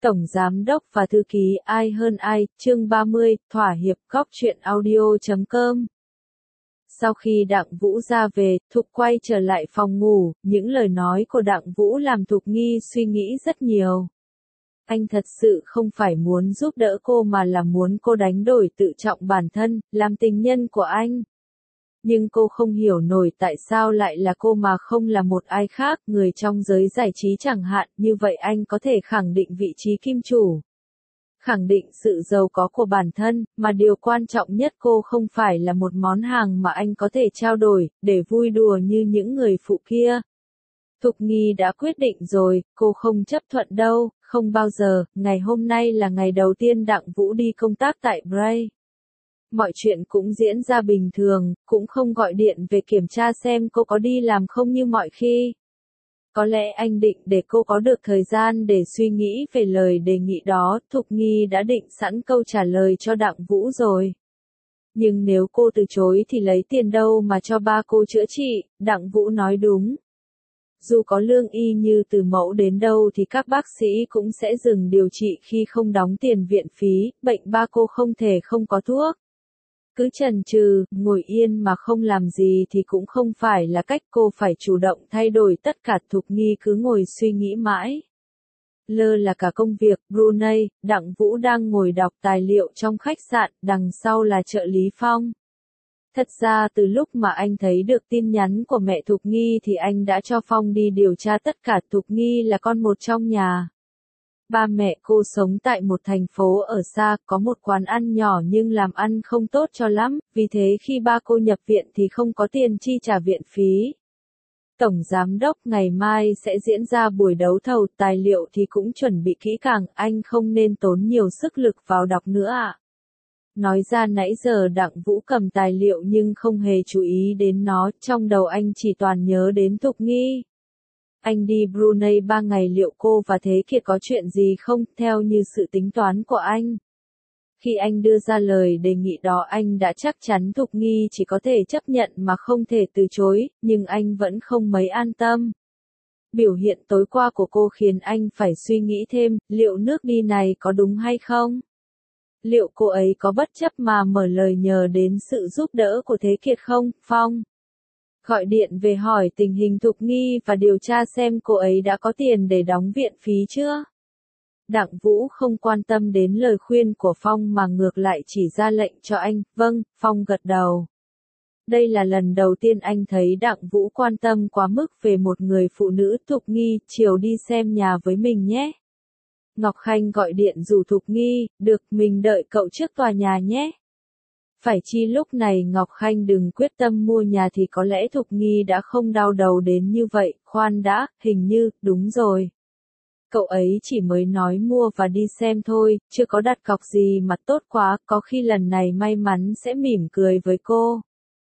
Tổng Giám đốc và Thư ký ai hơn ai, chương 30, thỏa hiệp góc truyện audio.com. Sau khi Đặng Vũ ra về, Thục quay trở lại phòng ngủ, những lời nói của Đặng Vũ làm Thục Nghi suy nghĩ rất nhiều. Anh thật sự không phải muốn giúp đỡ cô mà là muốn cô đánh đổi tự trọng bản thân, làm tình nhân của anh. Nhưng cô không hiểu nổi tại sao lại là cô mà không là một ai khác, người trong giới giải trí chẳng hạn, như vậy anh có thể khẳng định vị trí kim chủ. Khẳng định sự giàu có của bản thân, mà điều quan trọng nhất cô không phải là một món hàng mà anh có thể trao đổi, để vui đùa như những người phụ kia. Thục Nghi đã quyết định rồi, cô không chấp thuận đâu, không bao giờ. Ngày hôm nay là ngày đầu tiên Đặng Vũ đi công tác tại Bray. Mọi chuyện cũng diễn ra bình thường, cũng không gọi điện về kiểm tra xem cô có đi làm không như mọi khi. Có lẽ anh định để cô có được thời gian để suy nghĩ về lời đề nghị đó, Thục Nghi đã định sẵn câu trả lời cho Đặng Vũ rồi. Nhưng nếu cô từ chối thì lấy tiền đâu mà cho ba cô chữa trị, Đặng Vũ nói đúng. Dù có lương y như từ mẫu đến đâu thì các bác sĩ cũng sẽ dừng điều trị khi không đóng tiền viện phí, bệnh ba cô không thể không có thuốc. Cứ chần chừ, ngồi yên mà không làm gì thì cũng không phải là cách, cô phải chủ động thay đổi tất cả. Thục Nghi cứ ngồi suy nghĩ mãi. Lơ là cả công việc, Brunei, Đặng Vũ đang ngồi đọc tài liệu trong khách sạn, đằng sau là trợ lý Phong. Thật ra từ lúc mà anh thấy được tin nhắn của mẹ Thục Nghi thì anh đã cho Phong đi điều tra tất cả. Thục Nghi là con một trong nhà. Ba mẹ cô sống tại một thành phố ở xa, có một quán ăn nhỏ nhưng làm ăn không tốt cho lắm, vì thế khi ba cô nhập viện thì không có tiền chi trả viện phí. Tổng Giám đốc ngày mai sẽ diễn ra buổi đấu thầu, tài liệu thì cũng chuẩn bị kỹ càng, anh không nên tốn nhiều sức lực vào đọc nữa ạ. Nói ra nãy giờ Đặng Vũ cầm tài liệu nhưng không hề chú ý đến nó, trong đầu anh chỉ toàn nhớ đến Thục Nghi. Anh đi Brunei 3 ngày, liệu cô và Thế Kiệt có chuyện gì không, theo như sự tính toán của anh. Khi anh đưa ra lời đề nghị đó anh đã chắc chắn Thục Nghi chỉ có thể chấp nhận mà không thể từ chối, nhưng anh vẫn không mấy an tâm. Biểu hiện tối qua của cô khiến anh phải suy nghĩ thêm, liệu nước đi này có đúng hay không? Liệu cô ấy có bất chấp mà mở lời nhờ đến sự giúp đỡ của Thế Kiệt không, Phong? Gọi điện về hỏi tình hình Thục Nghi và điều tra xem cô ấy đã có tiền để đóng viện phí chưa? Đặng Vũ không quan tâm đến lời khuyên của Phong mà ngược lại chỉ ra lệnh cho anh, vâng, Phong gật đầu. Đây là lần đầu tiên anh thấy Đặng Vũ quan tâm quá mức về một người phụ nữ. Thục Nghi, chiều đi xem nhà với mình nhé. Ngọc Khanh gọi điện rủ Thục Nghi, được, mình đợi cậu trước tòa nhà nhé. Phải chi lúc này Ngọc Khanh đừng quyết tâm mua nhà thì có lẽ Thục Nghi đã không đau đầu đến như vậy, khoan đã, hình như, đúng rồi. Cậu ấy chỉ mới nói mua và đi xem thôi, chưa có đặt cọc gì mà tốt quá, có khi lần này may mắn sẽ mỉm cười với cô.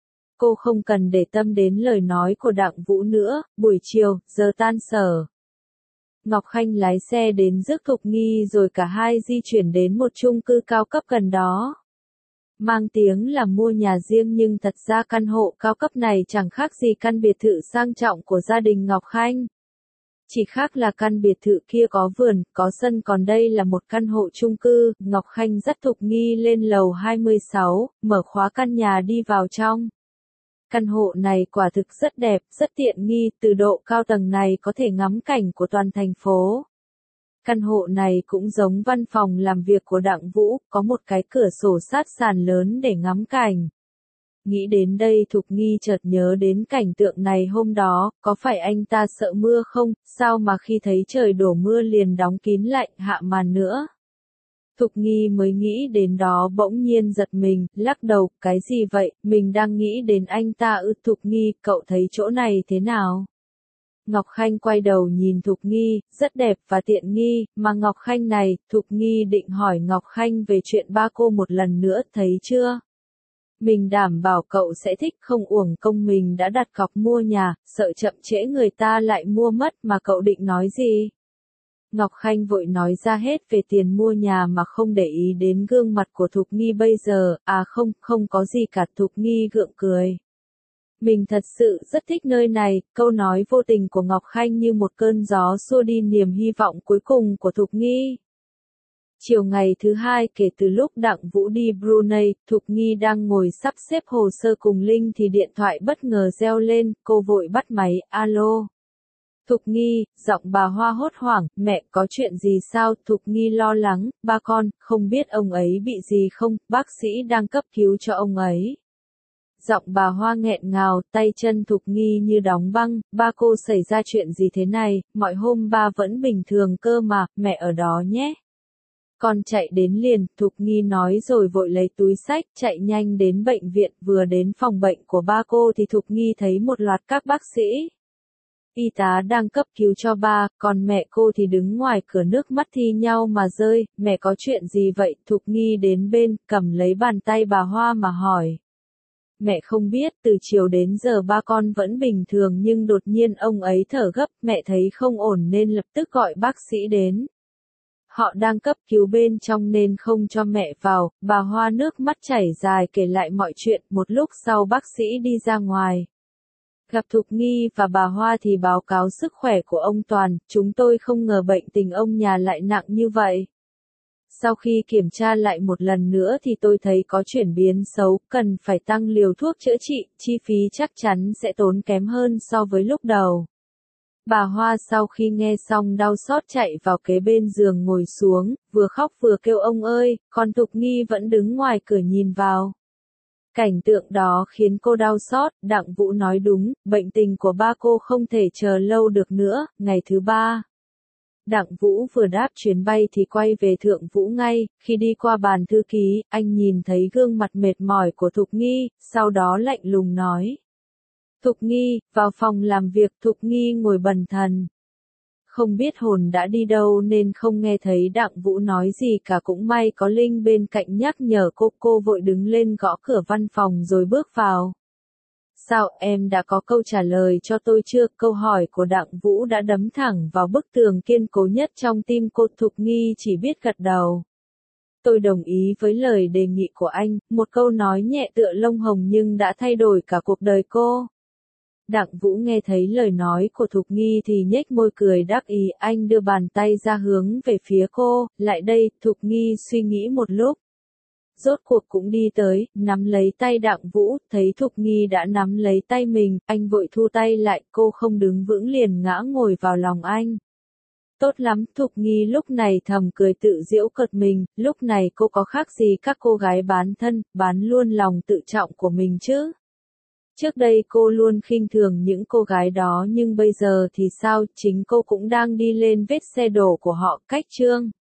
Cô không cần để tâm đến lời nói của Đặng Vũ nữa, buổi chiều, giờ tan sở. Ngọc Khanh lái xe đến rước Thục Nghi rồi cả hai di chuyển đến một chung cư cao cấp gần đó. Mang tiếng là mua nhà riêng nhưng thật ra căn hộ cao cấp này chẳng khác gì căn biệt thự sang trọng của gia đình Ngọc Khanh. Chỉ khác là căn biệt thự kia có vườn, có sân, còn đây là một căn hộ chung cư. Ngọc Khanh dắt Thục Nghi lên lầu 26, mở khóa căn nhà đi vào trong. Căn hộ này quả thực rất đẹp, rất tiện nghi, từ độ cao tầng này có thể ngắm cảnh của toàn thành phố. Căn hộ này cũng giống văn phòng làm việc của Đặng Vũ, có một cái cửa sổ sát sàn lớn để ngắm cảnh. Nghĩ đến đây Thục Nghi chợt nhớ đến cảnh tượng này hôm đó, có phải anh ta sợ mưa không, sao mà khi thấy trời đổ mưa liền đóng kín lại, hạ màn nữa. Thục Nghi mới nghĩ đến đó bỗng nhiên giật mình, lắc đầu, cái gì vậy, mình đang nghĩ đến anh ta ư. Thục Nghi, cậu thấy chỗ này thế nào? Ngọc Khanh quay đầu nhìn Thục Nghi, rất đẹp và tiện nghi, mà Ngọc Khanh này, Thục Nghi định hỏi Ngọc Khanh về chuyện ba cô một lần nữa, thấy chưa? Mình đảm bảo cậu sẽ thích, không uổng công mình đã đặt cọc mua nhà, sợ chậm trễ người ta lại mua mất. Mà cậu định nói gì? Ngọc Khanh vội nói ra hết về tiền mua nhà mà không để ý đến gương mặt của Thục Nghi bây giờ, không có gì cả. Thục Nghi gượng cười. Mình thật sự rất thích nơi này, câu nói vô tình của Ngọc Khanh như một cơn gió xua đi niềm hy vọng cuối cùng của Thục Nghi. Chiều ngày thứ hai kể từ lúc Đặng Vũ đi Brunei, Thục Nghi đang ngồi sắp xếp hồ sơ cùng Linh thì điện thoại bất ngờ reo lên, cô vội bắt máy, alo. Thục Nghi, giọng bà Hoa hốt hoảng, mẹ có chuyện gì sao? Thục Nghi lo lắng, ba con, không biết ông ấy bị gì không, bác sĩ đang cấp cứu cho ông ấy. Giọng bà Hoa nghẹn ngào, tay chân Thục Nghi như đóng băng, ba cô xảy ra chuyện gì thế này, mọi hôm ba vẫn bình thường cơ mà, mẹ ở đó nhé. Con chạy đến liền, Thục Nghi nói rồi vội lấy túi xách, chạy nhanh đến bệnh viện, vừa đến phòng bệnh của ba cô thì Thục Nghi thấy một loạt các bác sĩ. Y tá đang cấp cứu cho ba, còn mẹ cô thì đứng ngoài cửa nước mắt thi nhau mà rơi, mẹ có chuyện gì vậy? Thục Nghi đến bên, cầm lấy bàn tay bà Hoa mà hỏi. Mẹ không biết, từ chiều đến giờ ba con vẫn bình thường nhưng đột nhiên ông ấy thở gấp, mẹ thấy không ổn nên lập tức gọi bác sĩ đến. Họ đang cấp cứu bên trong nên không cho mẹ vào, bà Hoa nước mắt chảy dài kể lại mọi chuyện, một lúc sau bác sĩ đi ra ngoài. Gặp Thục Nghi và bà Hoa thì báo cáo sức khỏe của ông Toàn, chúng tôi không ngờ bệnh tình ông nhà lại nặng như vậy. Sau khi kiểm tra lại một lần nữa thì tôi thấy có chuyển biến xấu, cần phải tăng liều thuốc chữa trị, chi phí chắc chắn sẽ tốn kém hơn so với lúc đầu. Bà Hoa sau khi nghe xong đau xót chạy vào kế bên giường ngồi xuống, vừa khóc vừa kêu ông ơi, còn Thục Nghi vẫn đứng ngoài cửa nhìn vào. Cảnh tượng đó khiến cô đau xót, Đặng Vũ nói đúng, bệnh tình của ba cô không thể chờ lâu được nữa, ngày thứ ba. Đặng Vũ vừa đáp chuyến bay thì quay về Thượng Vũ ngay, khi đi qua bàn thư ký, anh nhìn thấy gương mặt mệt mỏi của Thục Nghi, sau đó lạnh lùng nói. Thục Nghi, vào phòng làm việc. Thục Nghi ngồi bần thần. Không biết hồn đã đi đâu nên không nghe thấy Đặng Vũ nói gì cả, cũng may có Linh bên cạnh nhắc nhở cô vội đứng lên gõ cửa văn phòng rồi bước vào. Sao em đã có câu trả lời cho tôi chưa? Câu hỏi của Đặng Vũ đã đấm thẳng vào bức tường kiên cố nhất trong tim cô. Thục Nghi chỉ biết gật đầu. Tôi đồng ý với lời đề nghị của anh, một câu nói nhẹ tựa lông hồng nhưng đã thay đổi cả cuộc đời cô. Đặng Vũ nghe thấy lời nói của Thục Nghi thì nhếch môi cười đáp ý, anh đưa bàn tay ra hướng về phía cô, lại đây. Thục Nghi suy nghĩ một lúc. Rốt cuộc cũng đi tới, nắm lấy tay Đặng Vũ, thấy Thục Nghi đã nắm lấy tay mình, anh vội thu tay lại, cô không đứng vững liền ngã ngồi vào lòng anh. Tốt lắm, Thục Nghi lúc này thầm cười tự giễu cợt mình, lúc này cô có khác gì các cô gái bán thân, bán luôn lòng tự trọng của mình chứ. Trước đây cô luôn khinh thường những cô gái đó nhưng bây giờ thì sao, chính cô cũng đang đi lên vết xe đổ của họ. Cách chương